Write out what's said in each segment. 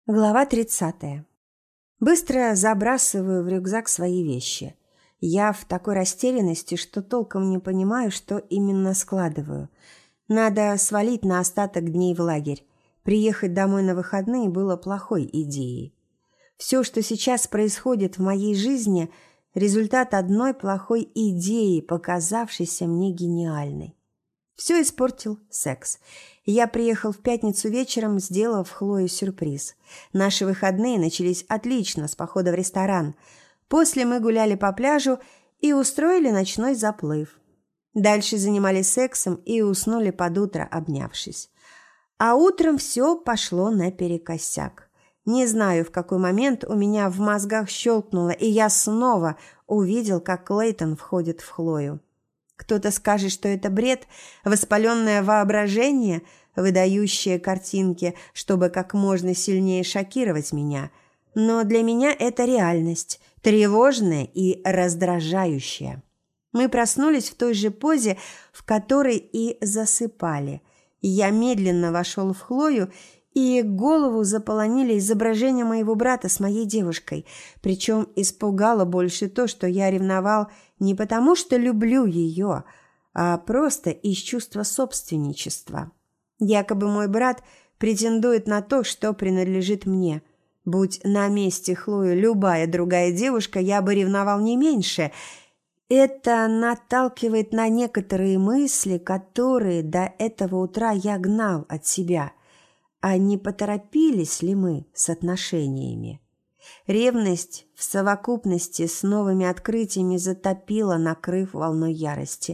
Глава 30. Быстро забрасываю в рюкзак свои вещи. Я в такой растерянности, что толком не понимаю, что именно складываю. Надо свалить на остаток дней в лагерь. Приехать домой на выходные было плохой идеей. Все, что сейчас происходит в моей жизни, результат одной плохой идеи, показавшейся мне гениальной. Все испортил секс. Я приехал в пятницу вечером, сделав Хлое сюрприз. Наши выходные начались отлично, с похода в ресторан. После мы гуляли по пляжу и устроили ночной заплыв. Дальше занимались сексом и уснули под утро, обнявшись. А утром все пошло наперекосяк. Не знаю, в какой момент у меня в мозгах щелкнуло, и я снова увидел, как Клейтон входит в Хлою. Кто-то скажет, что это бред, воспаленное воображение, выдающее картинки, чтобы как можно сильнее шокировать меня. Но для меня это реальность, тревожная и раздражающая. Мы проснулись в той же позе, в которой и засыпали. Я медленно вошел в Хлою, и голову заполонили изображение моего брата с моей девушкой. Причем испугало больше то, что я ревновал не потому, что люблю ее, а просто из чувства собственничества. Якобы мой брат претендует на то, что принадлежит мне. Будь на месте Хлои любая другая девушка, я бы ревновал не меньше. Это наталкивает на некоторые мысли, которые до этого утра я гнал от себя. А не поторопились ли мы с отношениями? Ревность в совокупности с новыми открытиями затопила, накрыв волной ярости.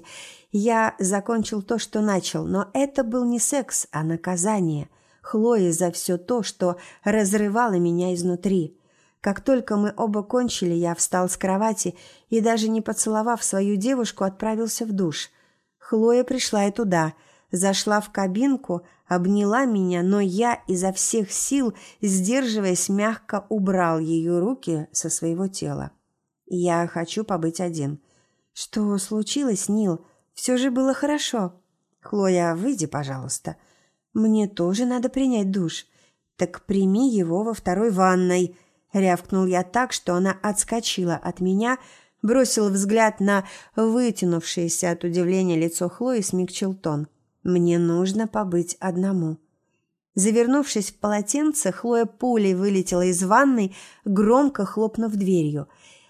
Я закончил то, что начал, но это был не секс, а наказание Хлое за все то, что разрывало меня изнутри. Как только мы оба кончили, я встал с кровати и, даже не поцеловав свою девушку, отправился в душ. Хлоя пришла и туда, зашла в кабинку, обняла меня, но я изо всех сил, сдерживаясь, мягко убрал ее руки со своего тела. «Я хочу побыть один». «Что случилось, Нил? Все же было хорошо». «Хлоя, выйди, пожалуйста». «Мне тоже надо принять душ». «Так прими его во второй ванной», — рявкнул я так, что она отскочила от меня, бросил взгляд на вытянувшееся от удивления лицо Хлои и смягчил тон. «Мне нужно побыть одному». Завернувшись в полотенце, Хлоя пулей вылетела из ванной, громко хлопнув дверью.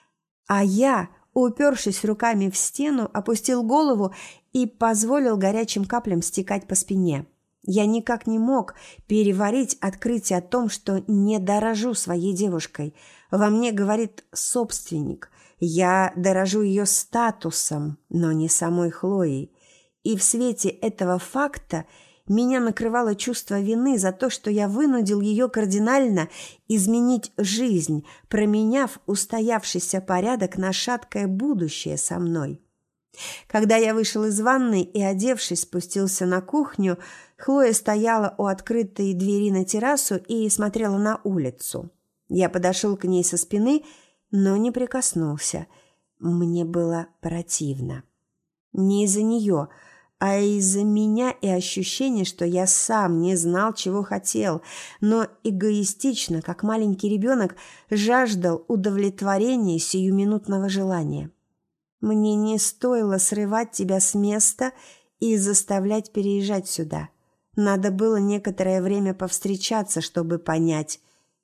А я, упершись руками в стену, опустил голову и позволил горячим каплям стекать по спине. Я никак не мог переварить открытие о том, что не дорожу своей девушкой. Во мне говорит собственник. Я дорожу ее статусом, но не самой Хлоей. И в свете этого факта меня накрывало чувство вины за то, что я вынудил ее кардинально изменить жизнь, променяв устоявшийся порядок на шаткое будущее со мной. Когда я вышел из ванной и, одевшись, спустился на кухню, Хлоя стояла у открытой двери на террасу и смотрела на улицу. Я подошел к ней со спины, но не прикоснулся. Мне было противно. Не из-за нее, а из-за меня и ощущения, что я сам не знал, чего хотел, но эгоистично, как маленький ребенок, жаждал удовлетворения сиюминутного желания. Мне не стоило срывать тебя с места и заставлять переезжать сюда. Надо было некоторое время повстречаться, чтобы понять.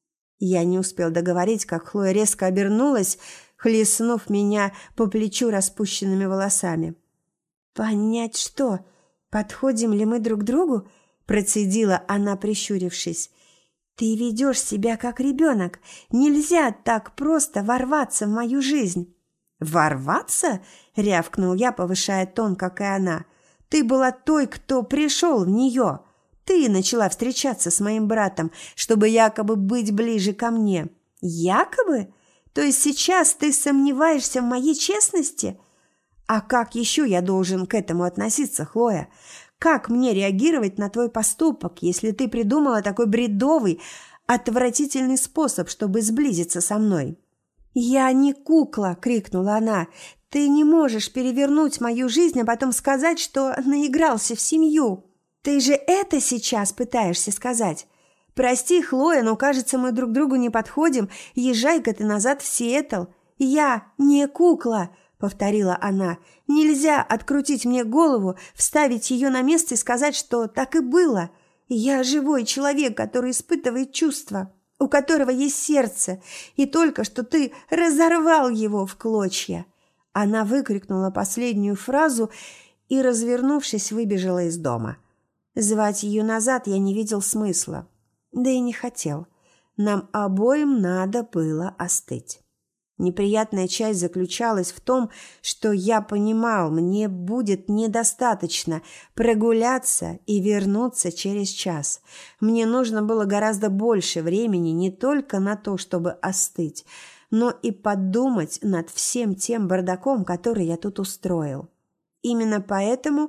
Я не успел договорить, как Хлоя резко обернулась, хлестнув меня по плечу распущенными волосами. «Понять что? Подходим ли мы друг к другу?» – процедила она, прищурившись. «Ты ведешь себя как ребенок. Нельзя так просто ворваться в мою жизнь». «Ворваться?» – рявкнул я, повышая тон, как и она. «Ты была той, кто пришел в нее. Ты начала встречаться с моим братом, чтобы якобы быть ближе ко мне». «Якобы? То есть сейчас ты сомневаешься в моей честности?» «А как еще я должен к этому относиться, Хлоя? Как мне реагировать на твой поступок, если ты придумала такой бредовый, отвратительный способ, чтобы сблизиться со мной?» «Я не кукла!» – крикнула она. «Ты не можешь перевернуть мою жизнь, а потом сказать, что наигрался в семью. Ты же это сейчас пытаешься сказать? «Прости, Хлоя, но, кажется, мы друг другу не подходим. Езжай-ка ты назад в Сиэтл». «Я не кукла», — повторила она. «Нельзя открутить мне голову, вставить ее на место и сказать, что так и было. Я живой человек, который испытывает чувства, у которого есть сердце, и только что ты разорвал его в клочья». Она выкрикнула последнюю фразу и, развернувшись, выбежала из дома. Звать ее назад я не видел смысла, да и не хотел. Нам обоим надо было остыть. Неприятная часть заключалась в том, что я понимал, мне будет недостаточно прогуляться и вернуться через час. Мне нужно было гораздо больше времени не только на то, чтобы остыть, но и подумать над всем тем бардаком, который я тут устроил. Именно поэтому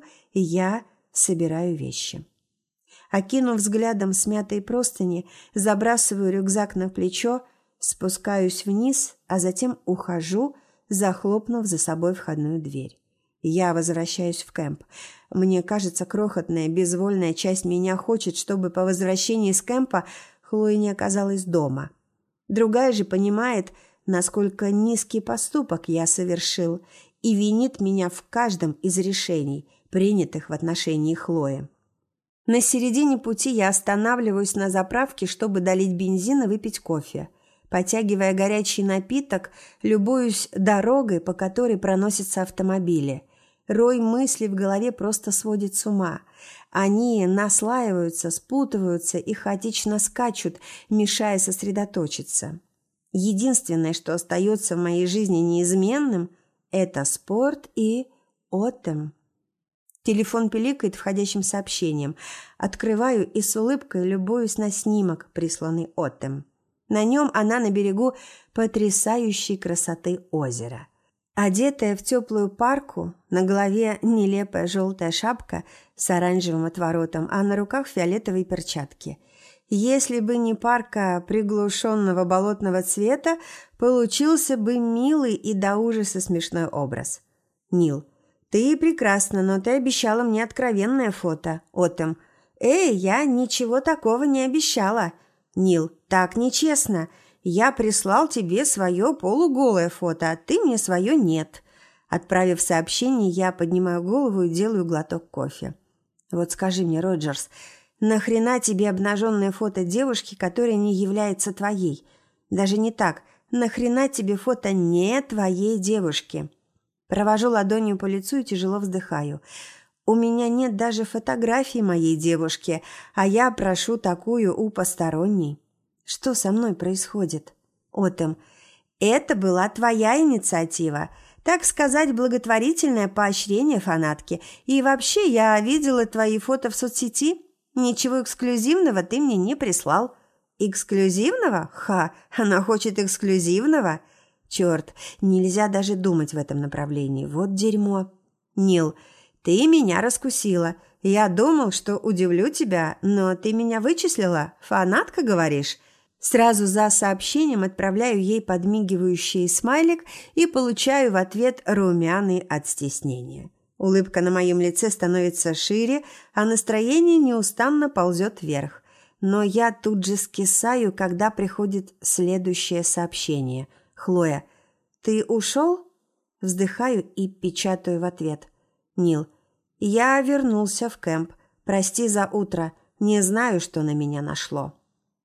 я собираю вещи. Окинув взглядом смятые простыни, забрасываю рюкзак на плечо, спускаюсь вниз, а затем ухожу, захлопнув за собой входную дверь. Я возвращаюсь в кемп. Мне кажется, крохотная, безвольная часть меня хочет, чтобы по возвращении из кемпа Хлоя не оказалась дома. Другая же понимает, насколько низкий поступок я совершил, и винит меня в каждом из решений, принятых в отношении Хлои. На середине пути я останавливаюсь на заправке, чтобы долить бензин и выпить кофе. Потягивая горячий напиток, любуюсь дорогой, по которой проносятся автомобили. Рой мыслей в голове просто сводит с ума. Они наслаиваются, спутываются и хаотично скачут, мешая сосредоточиться. Единственное, что остается в моей жизни неизменным – это спорт и Оттем. Телефон пиликает входящим сообщением. Открываю и с улыбкой любуюсь на снимок, присланный Оттем. На нем она на берегу потрясающей красоты озера. Одетая в теплую парку, на голове нелепая желтая шапка с оранжевым отворотом, а на руках фиолетовые перчатки. Если бы не парка приглушенного болотного цвета, получился бы милый и до ужаса смешной образ. Нил: «Ты прекрасна, но ты обещала мне откровенное фото». Оттем: «Эй, я ничего такого не обещала». Нил: «Так нечестно. Я прислал тебе свое полуголое фото, а ты мне свое нет». Отправив сообщение, я поднимаю голову и делаю глоток кофе. «Вот скажи мне, Роджерс, нахрена тебе обнаженное фото девушки, которая не является твоей? Даже не так. Нахрена тебе фото не твоей девушки?» Провожу ладонью по лицу и тяжело вздыхаю. У меня нет даже фотографии моей девушки, а я прошу такую у посторонней. Что со мной происходит? Оттем: «Это была твоя инициатива. Так сказать, благотворительное поощрение фанатки. И вообще, я видела твои фото в соцсети. Ничего эксклюзивного ты мне не прислал». «Эксклюзивного? Ха, она хочет эксклюзивного?» «Черт, нельзя даже думать в этом направлении. Вот дерьмо». Нил: «Ты меня раскусила. Я думал, что удивлю тебя, но ты меня вычислила. Фанатка, говоришь?» Сразу за сообщением отправляю ей подмигивающий смайлик и получаю в ответ румяный от стеснения. Улыбка на моем лице становится шире, а настроение неустанно ползет вверх. Но я тут же скисаю, когда приходит следующее сообщение. «Хлоя, ты ушел?» Вздыхаю и печатаю в ответ. Нил: «Я вернулся в кемп. Прости за утро. Не знаю, что на меня нашло».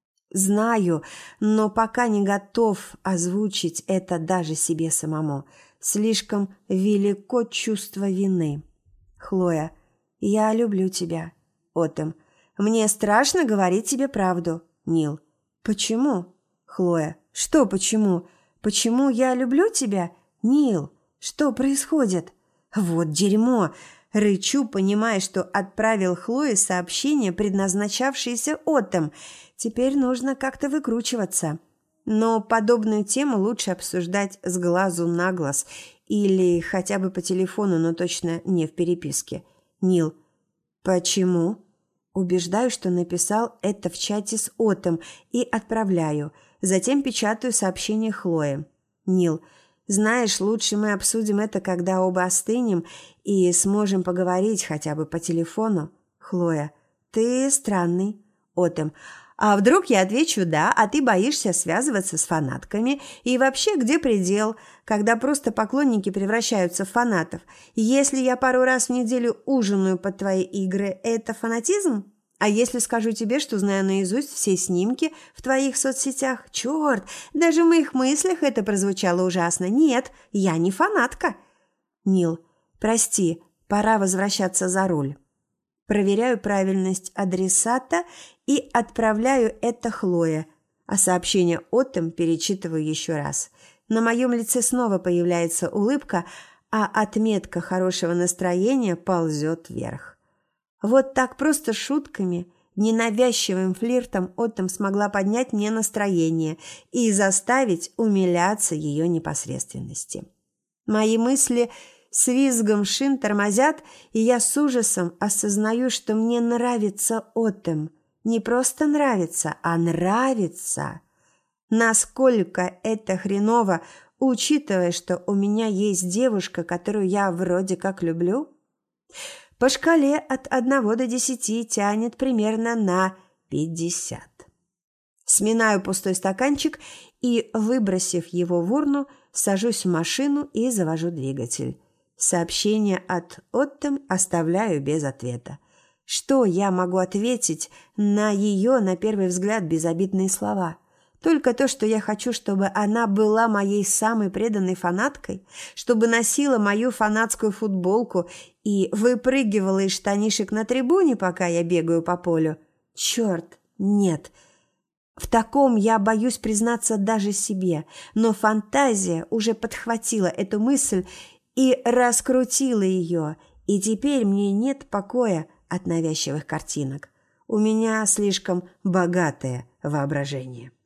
Знаю, но пока не готов озвучить это даже себе самому. Слишком велико чувство вины. Хлоя: «Я люблю тебя». Оттем: «Мне страшно говорить тебе правду». Нил: «Почему?» Хлоя: «Что почему? Почему я люблю тебя?» Нил: «Что происходит?» «Вот дерьмо!» Рычу, понимая, что отправил Хлое сообщение, предназначавшееся Оттем. Теперь нужно как-то выкручиваться. Но подобную тему лучше обсуждать с глазу на глаз или хотя бы по телефону, но точно не в переписке. Нил: «Почему?» Убеждаю, что написал это в чате с Оттем, и отправляю. Затем печатаю сообщение Хлое. Нил: «Знаешь, лучше мы обсудим это, когда оба остынем и сможем поговорить хотя бы по телефону». Хлоя: «Ты странный». Оттем: А вдруг я отвечу «да», а ты боишься связываться с фанатками? И вообще, где предел, когда просто поклонники превращаются в фанатов? Если я пару раз в неделю ужинаю под твои игры, это фанатизм? А если скажу тебе, что знаю наизусть все снимки в твоих соцсетях? Черт, даже в моих мыслях это прозвучало ужасно. Нет, я не фанатка. Нил, прости, пора возвращаться за руль. Проверяю правильность адресата и отправляю это Хлое, а сообщение Оттом перечитываю еще раз. На моем лице снова появляется улыбка, а отметка хорошего настроения ползет вверх. Вот так просто шутками, ненавязчивым флиртом Оттом смогла поднять мне настроение и заставить умиляться ее непосредственности. Мои мысли с визгом шин тормозят, и я с ужасом осознаю, что мне нравится Оттом. Не просто нравится, а нравится. Насколько это хреново, учитывая, что у меня есть девушка, которую я вроде как люблю? По шкале от 1 до 10 тянет примерно на 50. Сминаю пустой стаканчик и, выбросив его в урну, сажусь в машину и завожу двигатель. Сообщение от Оттом оставляю без ответа. Что я могу ответить на ее, на первый взгляд, безобидные слова? Только то, что я хочу, чтобы она была моей самой преданной фанаткой, чтобы носила мою фанатскую футболку и выпрыгивала из штанишек на трибуне, пока я бегаю по полю. Черт, нет. В таком я боюсь признаться даже себе, но фантазия уже подхватила эту мысль и раскрутила ее, и теперь мне нет покоя от навязчивых картинок. У меня слишком богатое воображение.